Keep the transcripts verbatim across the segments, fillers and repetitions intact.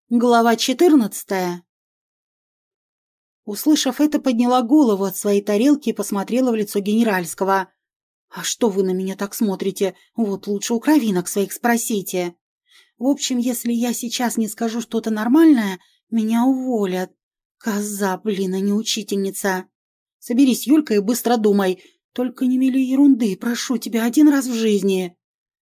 Глава четырнадцатая. Услышав это, подняла голову от своей тарелки и посмотрела в лицо генеральского. «А что вы на меня так смотрите? Вот лучше у кровинок своих спросите. В общем, если я сейчас не скажу что-то нормальное, меня уволят. Коза, блин, а не учительница. Соберись, Юлька, и быстро думай. Только не мели ерунды, прошу тебя, один раз в жизни».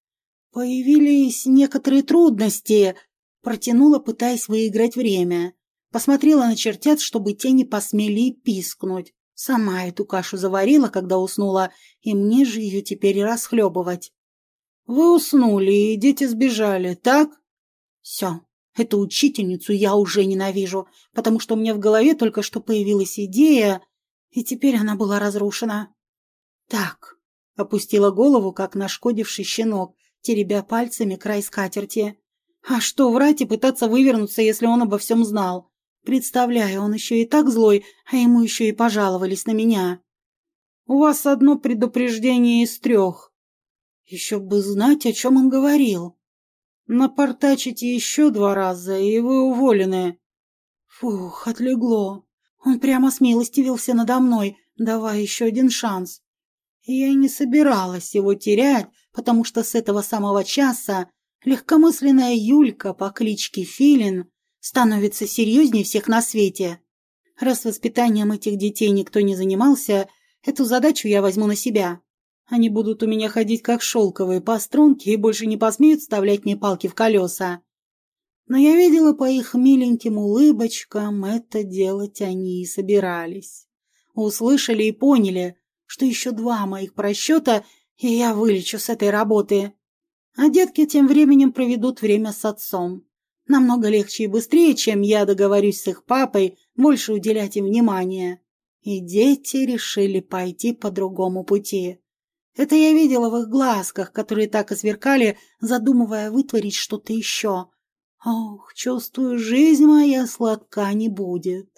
«Появились некоторые трудности», — протянула, пытаясь выиграть время. Посмотрела на чертят, чтобы те не посмели пискнуть. Сама эту кашу заварила, когда уснула, и мне же ее теперь и расхлебывать. «Вы уснули, и дети сбежали, так?» «Все, эту учительницу я уже ненавижу, потому что у меня в голове только что появилась идея, и теперь она была разрушена». «Так», — опустила голову, как нашкодивший щенок, теребя пальцами край скатерти. А что врать и пытаться вывернуться, если он обо всем знал? Представляю, он еще и так злой, а ему еще и пожаловались на меня. «У вас одно предупреждение из трех». Еще бы знать, о чем он говорил. «Напортачите еще два раза, и вы уволены». Фух, отлегло. Он прямо смилостивился надо мной, давая еще один шанс. И я и не собиралась его терять, потому что с этого самого часа легкомысленная Юлька по кличке Филин становится серьезнее всех на свете. Раз воспитанием этих детей никто не занимался, эту задачу я возьму на себя. Они будут у меня ходить как шелковые по струнке и больше не посмеют вставлять мне палки в колеса. Но я видела по их миленьким улыбочкам, это делать они и собирались. Услышали и поняли, что еще два моих просчета, и я вылечу с этой работы. А детки тем временем проведут время с отцом. Намного легче и быстрее, чем я договорюсь с их папой больше уделять им внимания. И дети решили пойти по другому пути. Это я видела в их глазках, которые так и сверкали, задумывая вытворить что-то еще. Ох, чувствую, жизнь моя сладка не будет.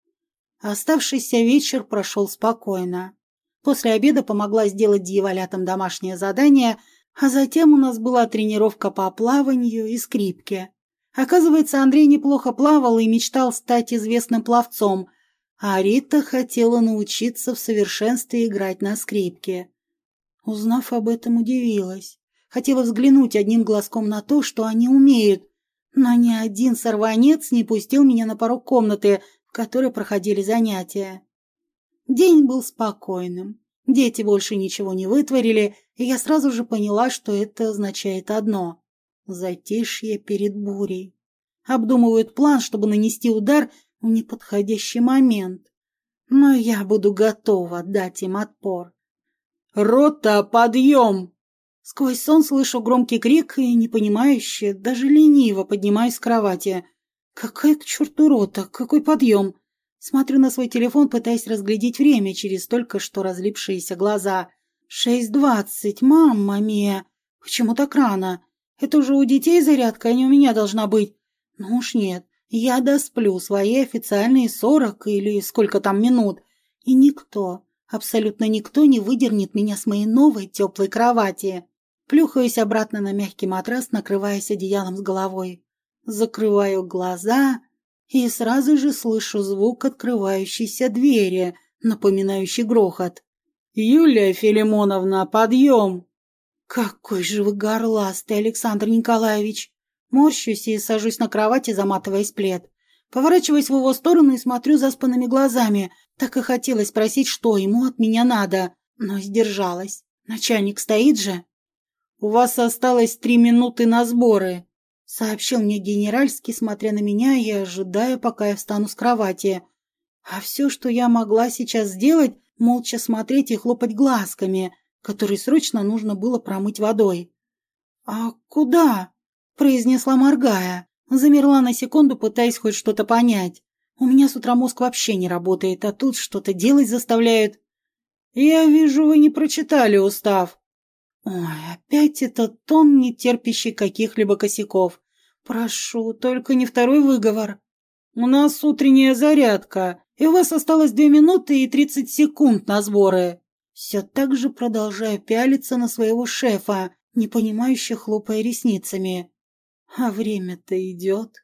Оставшийся вечер прошел спокойно. После обеда помогла сделать дьяволятам домашнее задание, а затем у нас была тренировка по плаванию и скрипке. Оказывается, Андрей неплохо плавал и мечтал стать известным пловцом, а Рита хотела научиться в совершенстве играть на скрипке. Узнав об этом, удивилась. Хотела взглянуть одним глазком на то, что они умеют, но ни один сорванец не пустил меня на порог комнаты, в которой проходили занятия. День был спокойным. Дети больше ничего не вытворили, и я сразу же поняла, что это означает одно — затишье перед бурей. Обдумывают план, чтобы нанести удар в неподходящий момент. Но я буду готова дать им отпор. «Рота, подъем!» Сквозь сон слышу громкий крик и, непонимающе, даже лениво поднимаюсь с кровати. «Какая к черту рота? Какой подъем?» Смотрю на свой телефон, пытаясь разглядеть время через только что разлипшиеся глаза. «Шесть двадцать, мамма мия! Почему так рано? Это уже у детей зарядка, а не у меня должна быть. Ну уж нет, я досплю свои официальные сорок или сколько там минут, и никто, абсолютно никто не выдернет меня с моей новой теплой кровати». Плюхаюсь обратно на мягкий матрас, накрываясь одеялом с головой. Закрываю глаза и сразу же слышу звук открывающейся двери, напоминающий грохот. «Юлия Филимоновна, подъем!» «Какой же вы горластый, Александр Николаевич!» Морщусь и сажусь на кровати, заматываясь в плед. Поворачиваюсь в его сторону и смотрю заспанными глазами. Так и хотелось спросить, что ему от меня надо, но сдержалась. Начальник стоит же. «У вас осталось три минуты на сборы», — сообщил мне генеральский, смотря на меня и ожидая, пока я встану с кровати. А все, что я могла сейчас сделать, молча смотреть и хлопать глазками, которые срочно нужно было промыть водой. «А куда?» — произнесла, моргая. Замерла на секунду, пытаясь хоть что-то понять. У меня с утра мозг вообще не работает, а тут что-то делать заставляют. «Я вижу, вы не прочитали устав». Ой, опять этот тон, не терпящий каких-либо косяков. Прошу, только не второй выговор. У нас утренняя зарядка, и у вас осталось две минуты и тридцать секунд на сборы. Все так же продолжаю пялиться на своего шефа, непонимающе хлопая ресницами. А время-то идет.